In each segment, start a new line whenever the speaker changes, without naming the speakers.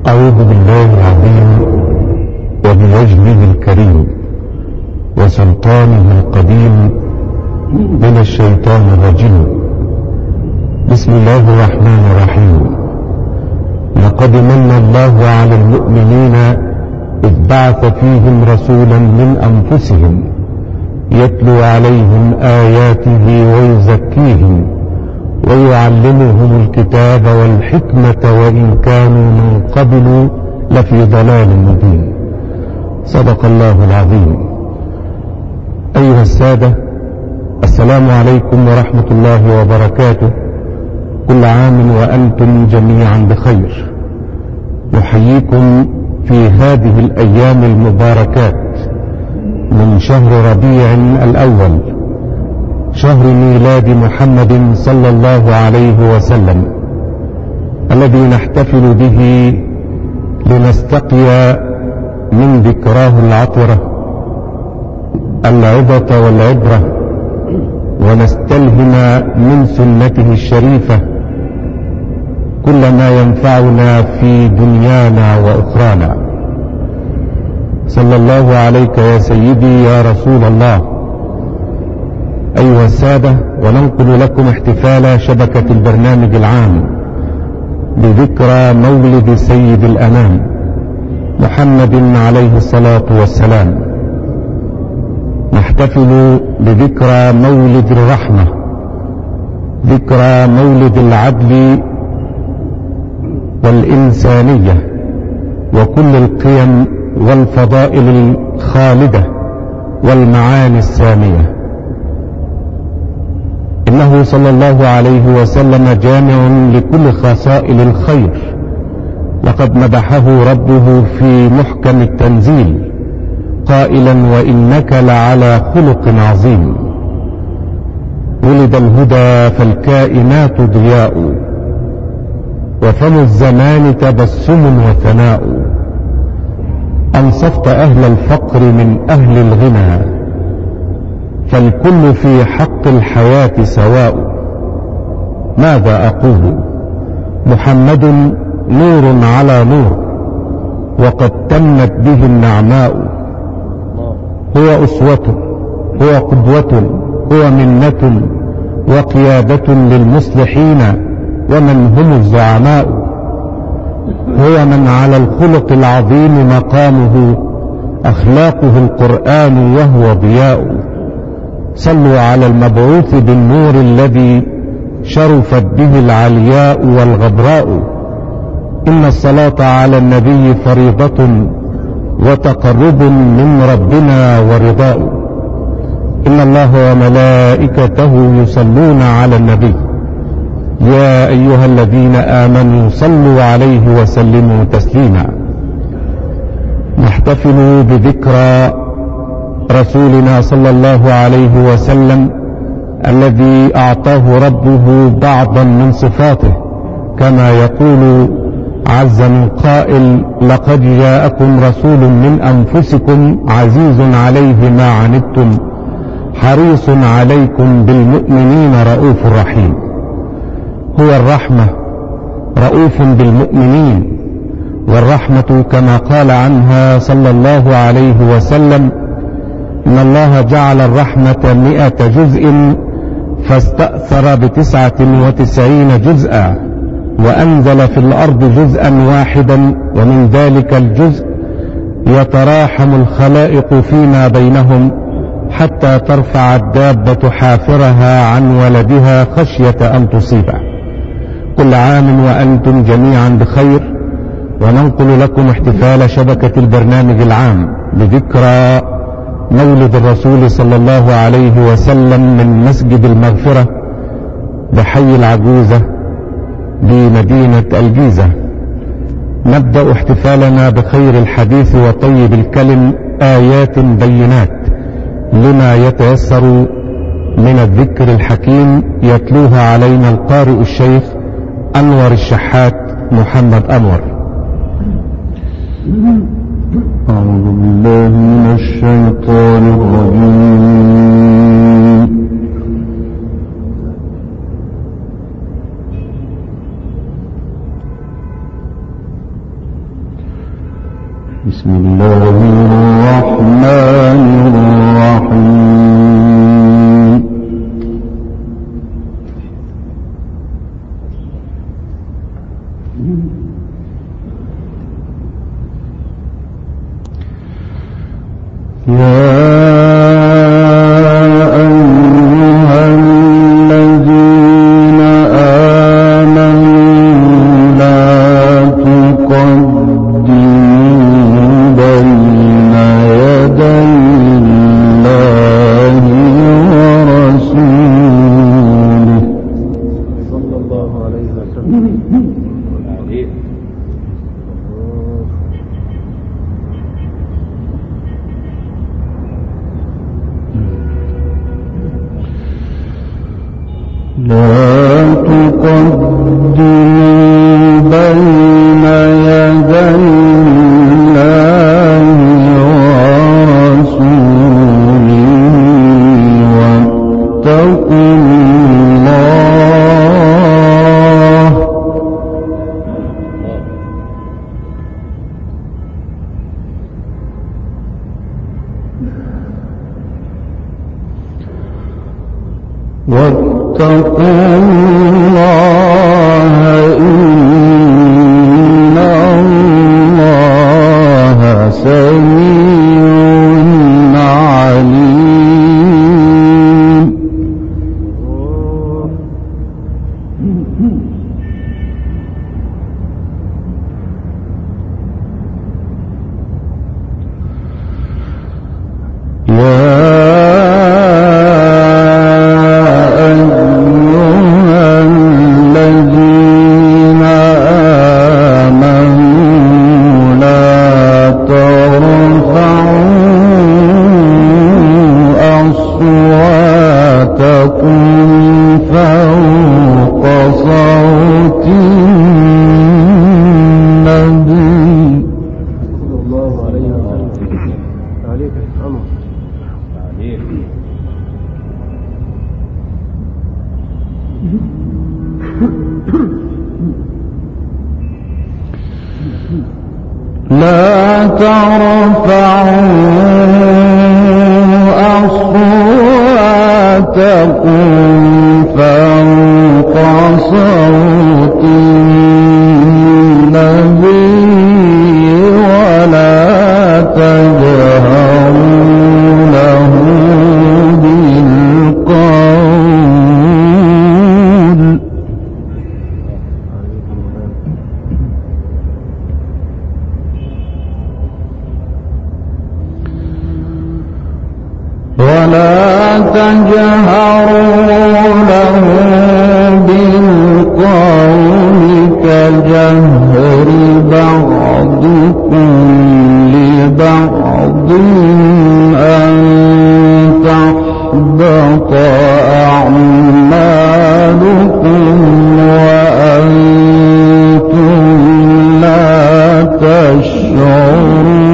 أعوذ بالله العظيم وبوجهه الكريم وسلطانه القديم من الشيطان الرجيم. بسم الله الرحمن الرحيم. لقد من الله على المؤمنين إذ بعث فيهم رسولا من أنفسهم يتلو عليهم آياته ويزكيهم ويعلمهم الكتاب والحكمة وإن كانوا من قبل لفي ضلال مبين. صدق الله العظيم. أيها السادة، السلام عليكم ورحمة الله وبركاته. كل عام وأنتم جميعا بخير. نحييكم في هذه الأيام المباركات من شهر ربيع الأول، شهر ميلاد محمد صلى الله عليه وسلم، الذي نحتفل به لنستقي من ذكراه العطرة العظة والعبرة، ونستلهم من سنته الشريفة كل ما ينفعنا في دنيانا وأخرانا. صلى الله عليك يا سيدي يا رسول الله. أيها السادة، وننقل لكم احتفال شبكة البرنامج العام بذكرى مولد سيد الأنام محمد عليه الصلاة والسلام. نحتفل بذكرى مولد الرحمة، ذكرى مولد العدل والإنسانية وكل القيم والفضائل الخالدة والمعاني السامية. إنه صلى الله عليه وسلم جامع لكل خصائل الخير، لقد مدحه ربه في محكم التنزيل قائلا: وإنك لعلى خلق عظيم. ولد الهدى فالكائنات ضياء، وفم الزمان تبسم وثناء. أنصفت أهل الفقر من أهل الغنى، فالكل في حق الحياة سواء. ماذا أقول؟ محمد نور على نور، وقد تمت به النعماء. هو أسوة، هو قدوة، هو منة وقيادة للمصلحين ومن هم الزعماء. هو من على الخلق العظيم مقامه، أخلاقه القرآن وهو ضياء. صلوا على المبعوث بالنور الذي شرفت به العلياء والغبراء. إن الصلاة على النبي فريضة وتقرب من ربنا ورضاء. إن الله وملائكته يصلون على النبي يا أيها الذين آمنوا صلوا عليه وسلموا تسليما. نحتفل بذكرى رسولنا صلى الله عليه وسلم الذي أعطاه ربه بعضا من صفاته، كما يقول عز من قائل: لقد جاءكم رسول من أنفسكم عزيز عليه ما عنتم حريص عليكم بالمؤمنين رؤوف رحيم. هو الرحمة، رؤوف بالمؤمنين. والرحمة كما قال عنها صلى الله عليه وسلم: إن الله جعل الرحمة 100 جزء فاستأثر ب99 جزءا، وأنزل في الأرض جزءا واحدا، ومن ذلك الجزء يتراحم الخلائق فيما بينهم حتى ترفع الدابة حافرها عن ولدها خشية أن تصيبه. كل عام وأنتم جميعا بخير. وننقل لكم احتفال شبكة البرنامج العام بذكرى مولد الرسول صلى الله عليه وسلم من مسجد المغفرة بحي العجوزة بمدينة الجيزة. نبدأ احتفالنا بخير الحديث وطيب الكلم، آيات بينات لما يتيسر من الذكر الحكيم، يتلوها علينا القارئ الشيخ أنور الشحات محمد أنور.
أعوذ بالله من الشيطان الرجيم. بسم الله الرحمن الرحيم. يا لا تقدموا بين يدي الله ورسوله واتقوا الله واتقوا الله إن الله سميع عليم. فوق صوت النبي صلى الله عليه وسلم. عليك الأمر. لا ترفعوا أصواتكم فوق صوت النبي ولا تجهروا له بالقول ولا تجهروا له بالقول كجهر بعضكم لبعض أن تحبط أعمالكم وأنتم لا تشعرون.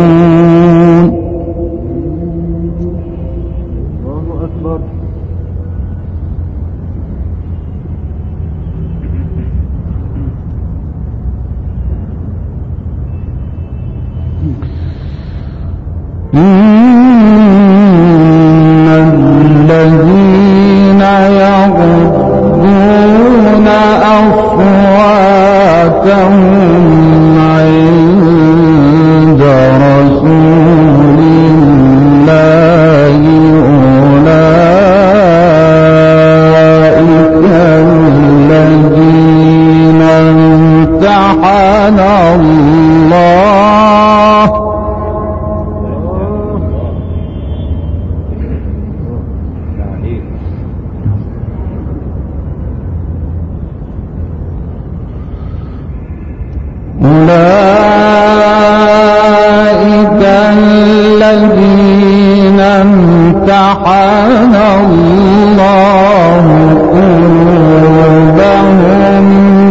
إن الذين يغضون أصواتهم عند رسول الله أولئك الذين امتحن الله أولئك الذين امتحن الله قلوبهم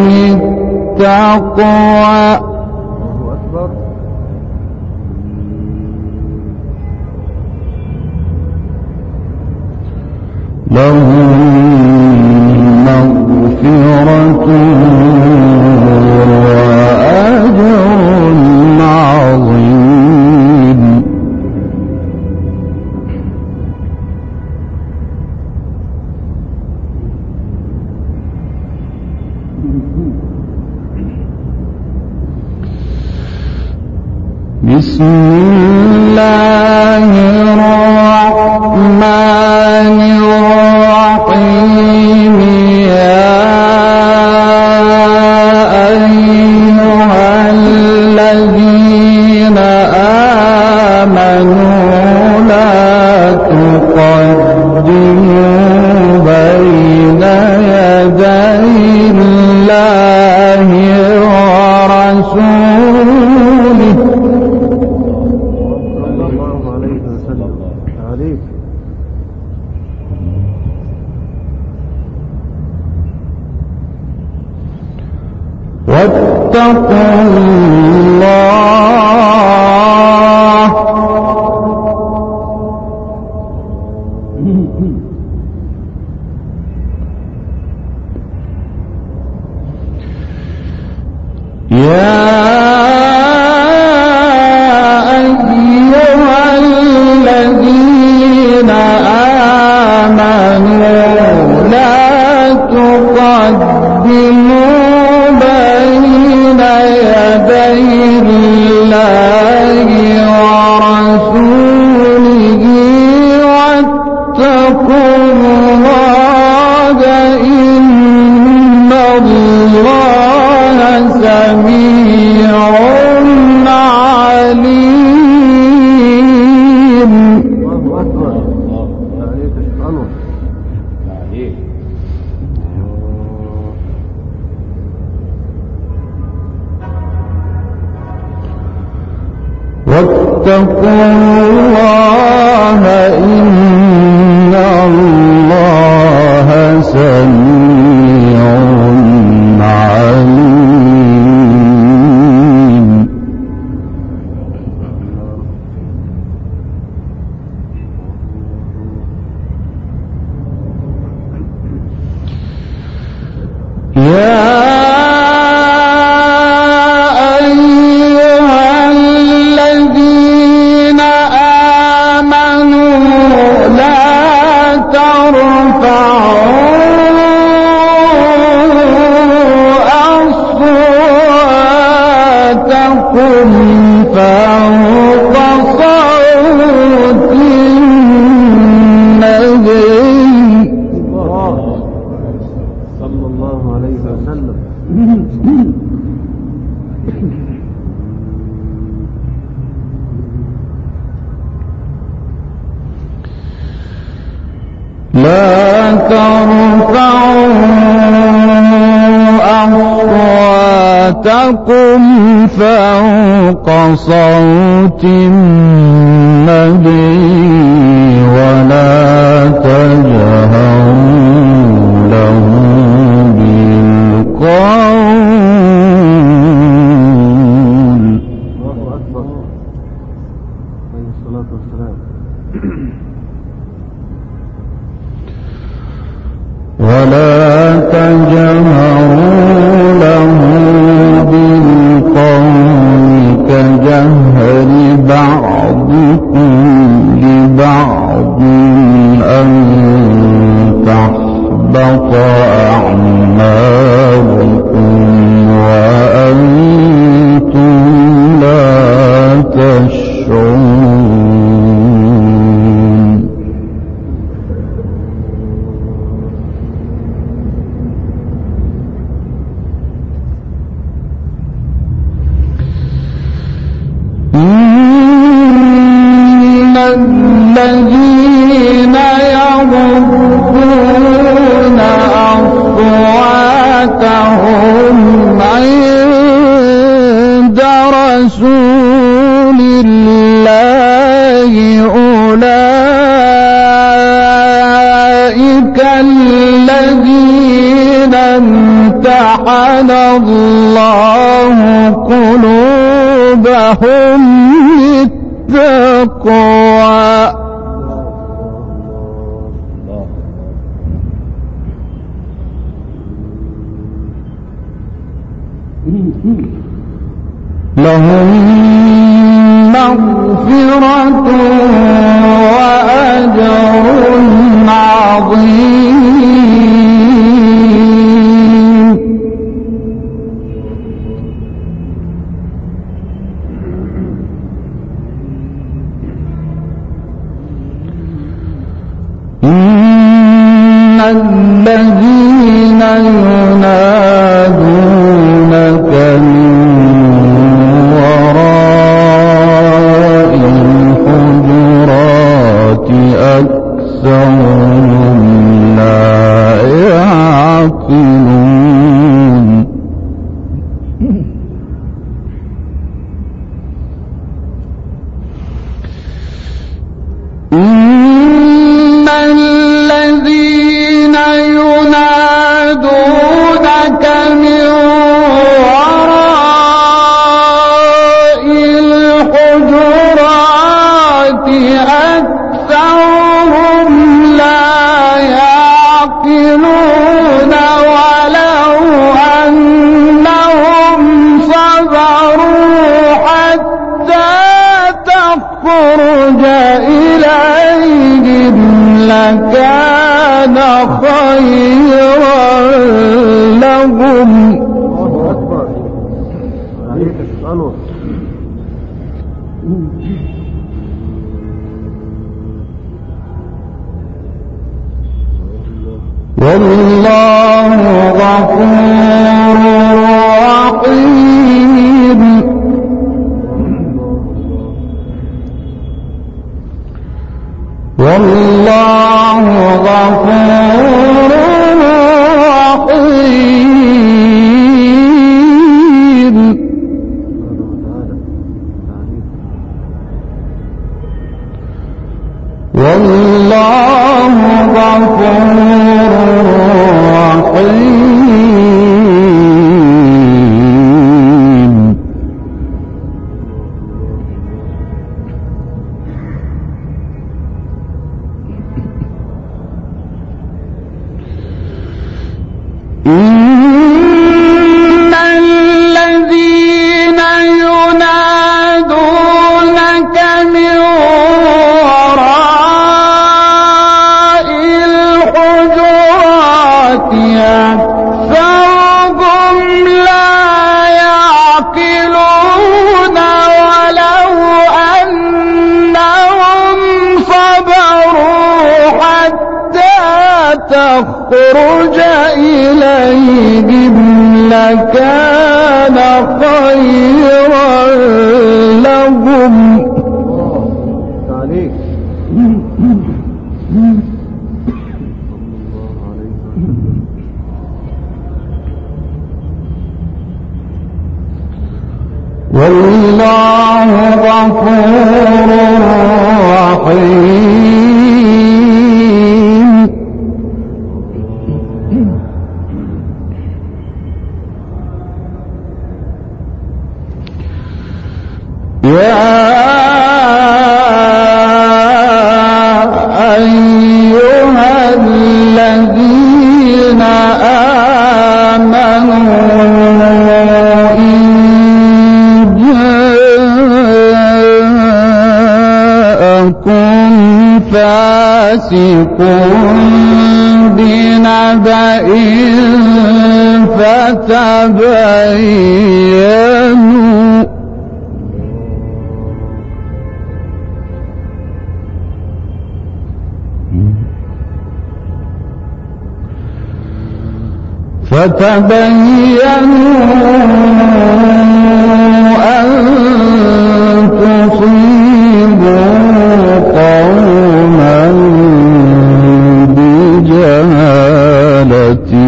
للتقوى لهم مغفرة وأجر عظيم. بسم الله الرحمن الرحيم يا أيها الذين آمنوا لا تقدموا بين يدي الله ورسوله واتقوا الله يا أيها الذين آمنوا لا تقدموا بين يدي الله ورسوله واتقوا الله إن الله سميع عليم. الله أكبر. عليك الأمر. عليك. واتقوا الله إن الله سميع عليم. يا فوق صوت النبي صلى الله عليه وسلم لا ترفعوا أصواتكم فوق صوت النبي ولا تجهروا له بالقول. الله أكبر. عليه الصلاة والسلام. ولا تجهروا له بالقول كجهر بعضكم لبعض أن تحبط أعمالكم وأنتم لا تشعرون. الذين يغضون أصواتهم عند رسول الله أولئك الذين امتحن الله قلوبهم للتقوى. لهم مغفرة وأجر عظيم. ينادونك من وراء الحجرات أكثرهم لا يعقلون إن الذين ينادونك من وراء الحجرات أكثرهم لا يعقلون ولو أنهم صبروا حتى تخرج إليهم لكان خيرا لهم والله غفور رحيم والله غفور رحيم والله غفور رحيم إن الذين ينادونك من وراء الحجرات أكثرهم لا يعقلون ولو أنهم صبروا حتى تخرج إليهم لكان خيرا لهم والله غفور رحيم يا أيها الذين آمنوا إن جاءكم فاسق بنبأ فتبينوا أن تصيبوا قوما بجهالة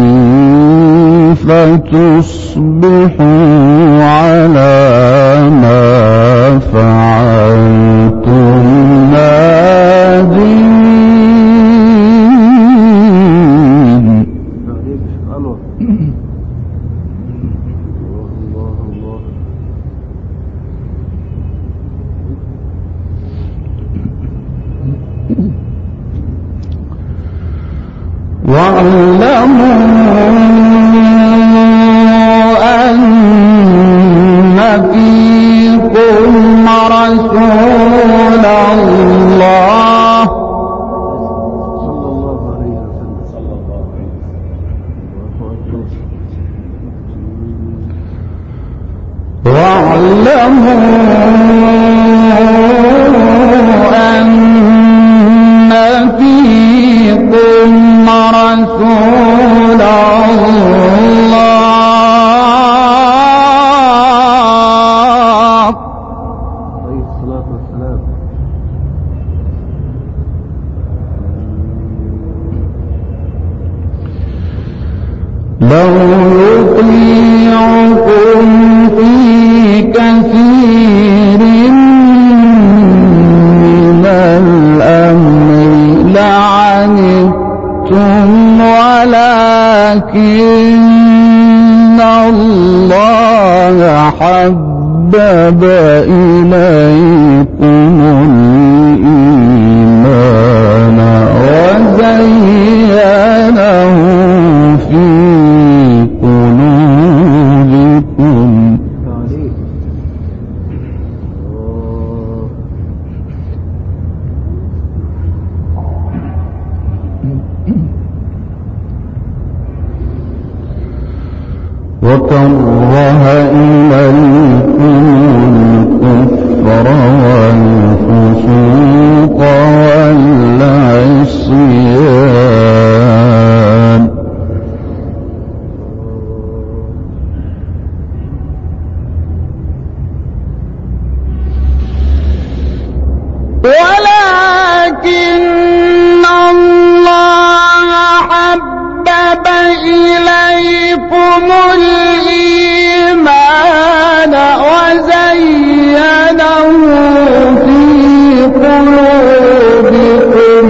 فتصبحوا على ما فعلتم نادمين. واعلموا أن فيكم رسول الله رسول الله لو يطيعكم في كثير من الأمر لعنتم ولكن الله حبب إليكم الإيمان وزينه في قلوبكم وكره إليكم الكفر والفسوق والعصيان ولكن الله حبب إليكم الإيمان وزينه في قلوبكم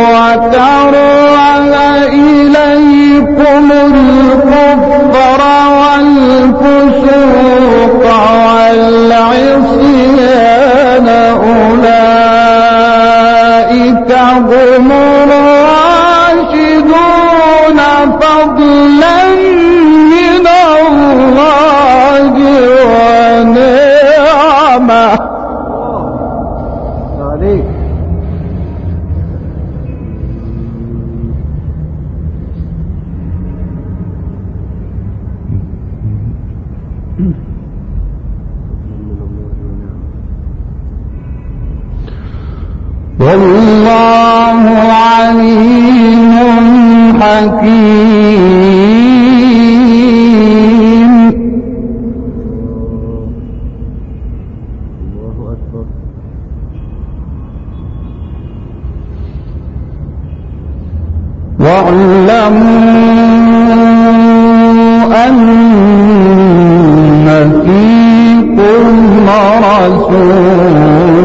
وكره إليكم الكفر والفسوق والعصيان أولئك هم الراشدون فضلا من الله ونعمه والله عليم حكيم. الله أكبر. واعلموا أن فيكم رسول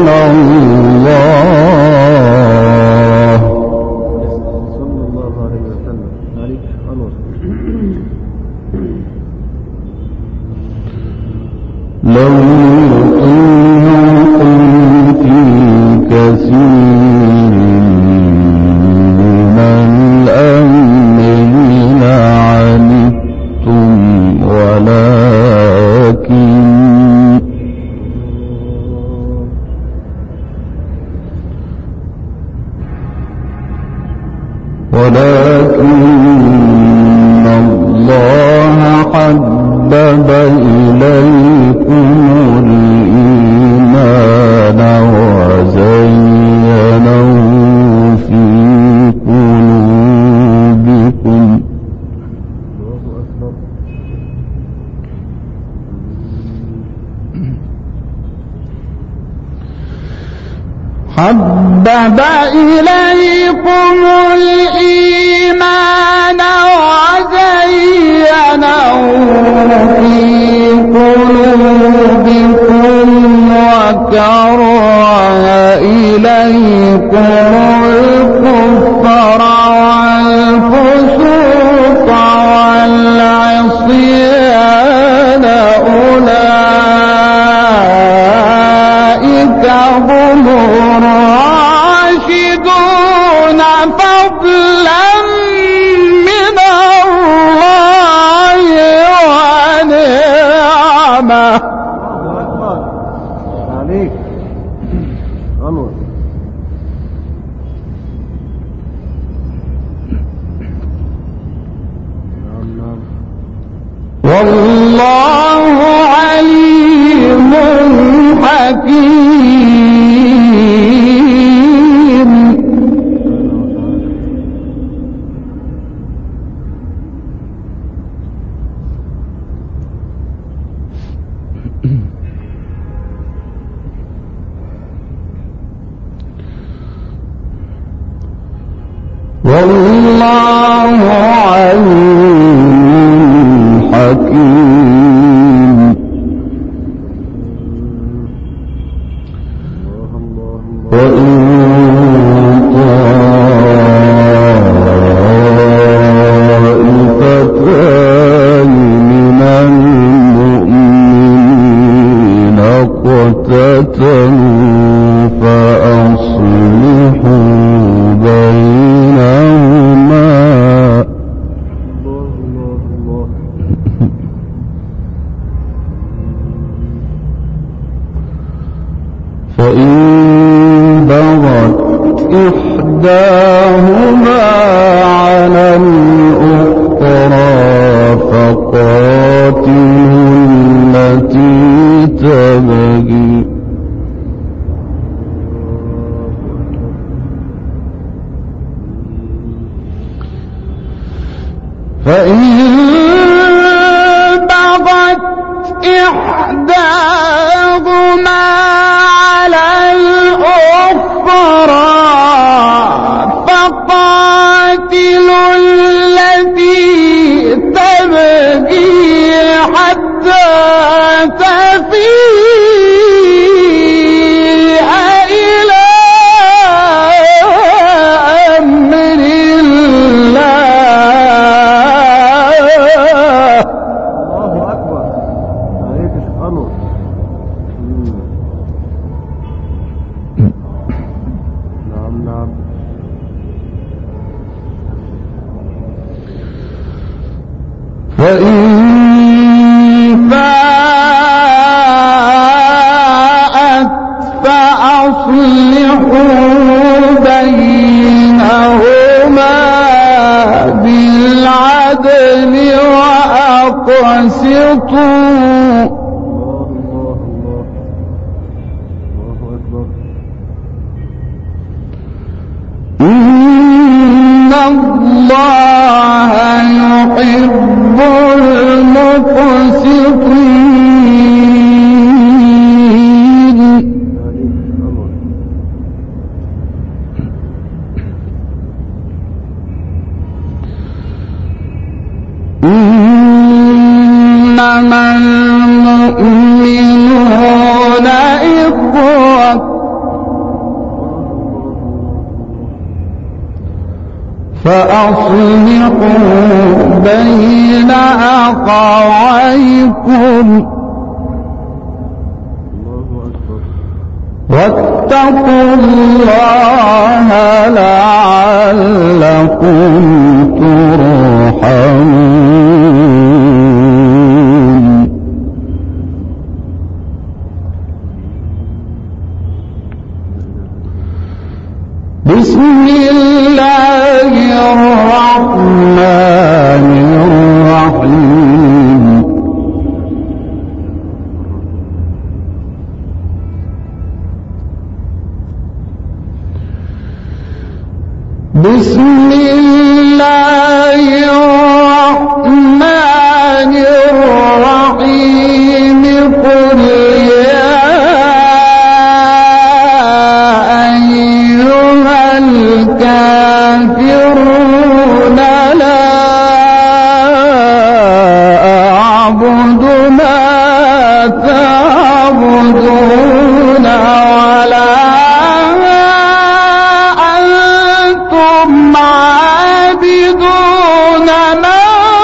الله صلى الله عليه وسلم عليك أنور لو يطيعكم في كثير من الأمر لعنتم ولكن الله حبب إليكم الإيمان وزينه في قلوبكم حبب إليكم الإيمان وزينه في قلوبكم وكره إليكم الكفر والفسوق والعصيان أولئك هم الراشدون فضلا من الله ونعمه. عليك أنور. والله عليم حكيم. والله عليم حكيم وإن طائفتان من المؤمنين اقتتلوا فأصلحوا بينهما فإن بغت إحداهما على الأخرى فقاتلوا التي تبغي فإن بغت إحداهما على الأخرى فقاتلوا التي تبغي حتى تفيء إلى أمر الله. الله أكبر. آية الأمر. نعم. فإن فاءت فأصلحوا بينهما بالعدل وأقسطوا إن الله يحب المقسطين. إنما المؤمنون إخوة فأصلحوا بين أخويكم واتقوا الله لعلكم ترحمون. بسم الله الرحمن الرحيم. بسم الله الرحمن الرحيم. قل يا أيها الكافرون لا أعبد ما تعبدون ولا أنتم عابدون ما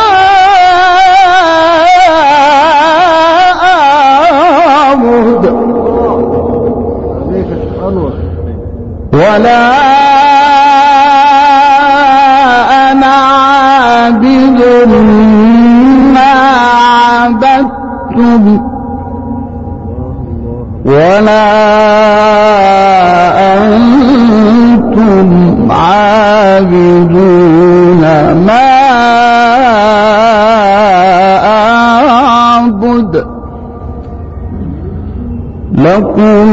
أعبد ولا أنا عابد ما عبدتم ولا أنتم عابدون ما أعبد لكم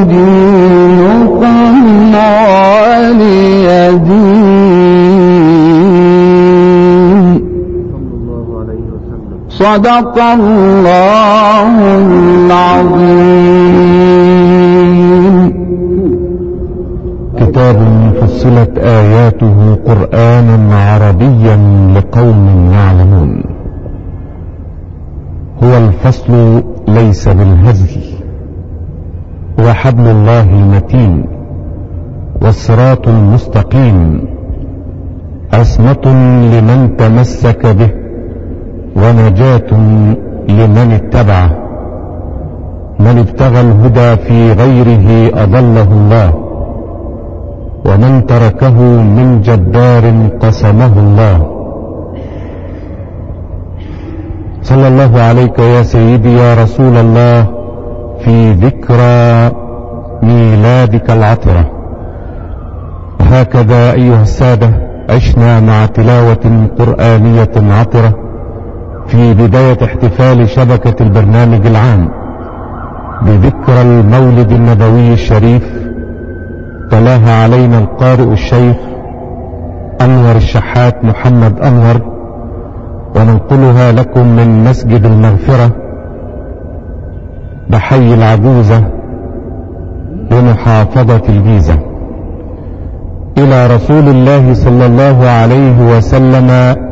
دينكم ولي دين. صدق الله العظيم.
كتاب فصلت آياته قرآنا عربيا لقوم يعلمون. هو الفصل ليس بالهزل، هو حبل الله المتين والصراط المستقيم، عصمة لمن تمسك به ونجاة لمن اتبعه. من ابتغى الهدى في غيره أضله الله، ومن تركه من جبار قسمه الله. صلى الله عليك يا سيدي يا رسول الله في ذكرى ميلادك العطرة. هكذا أيها السادة عشنا مع تلاوة قرآنية عطرة في بداية احتفال شبكة البرنامج العام بذكرى المولد النبوي الشريف. تلاها علينا القارئ الشيخ أنور الشحات محمد أنور، وننقلها لكم من مسجد المغفرة بحي العجوزة بمحافظة الجيزة. إلى رسول الله صلى الله عليه وسلم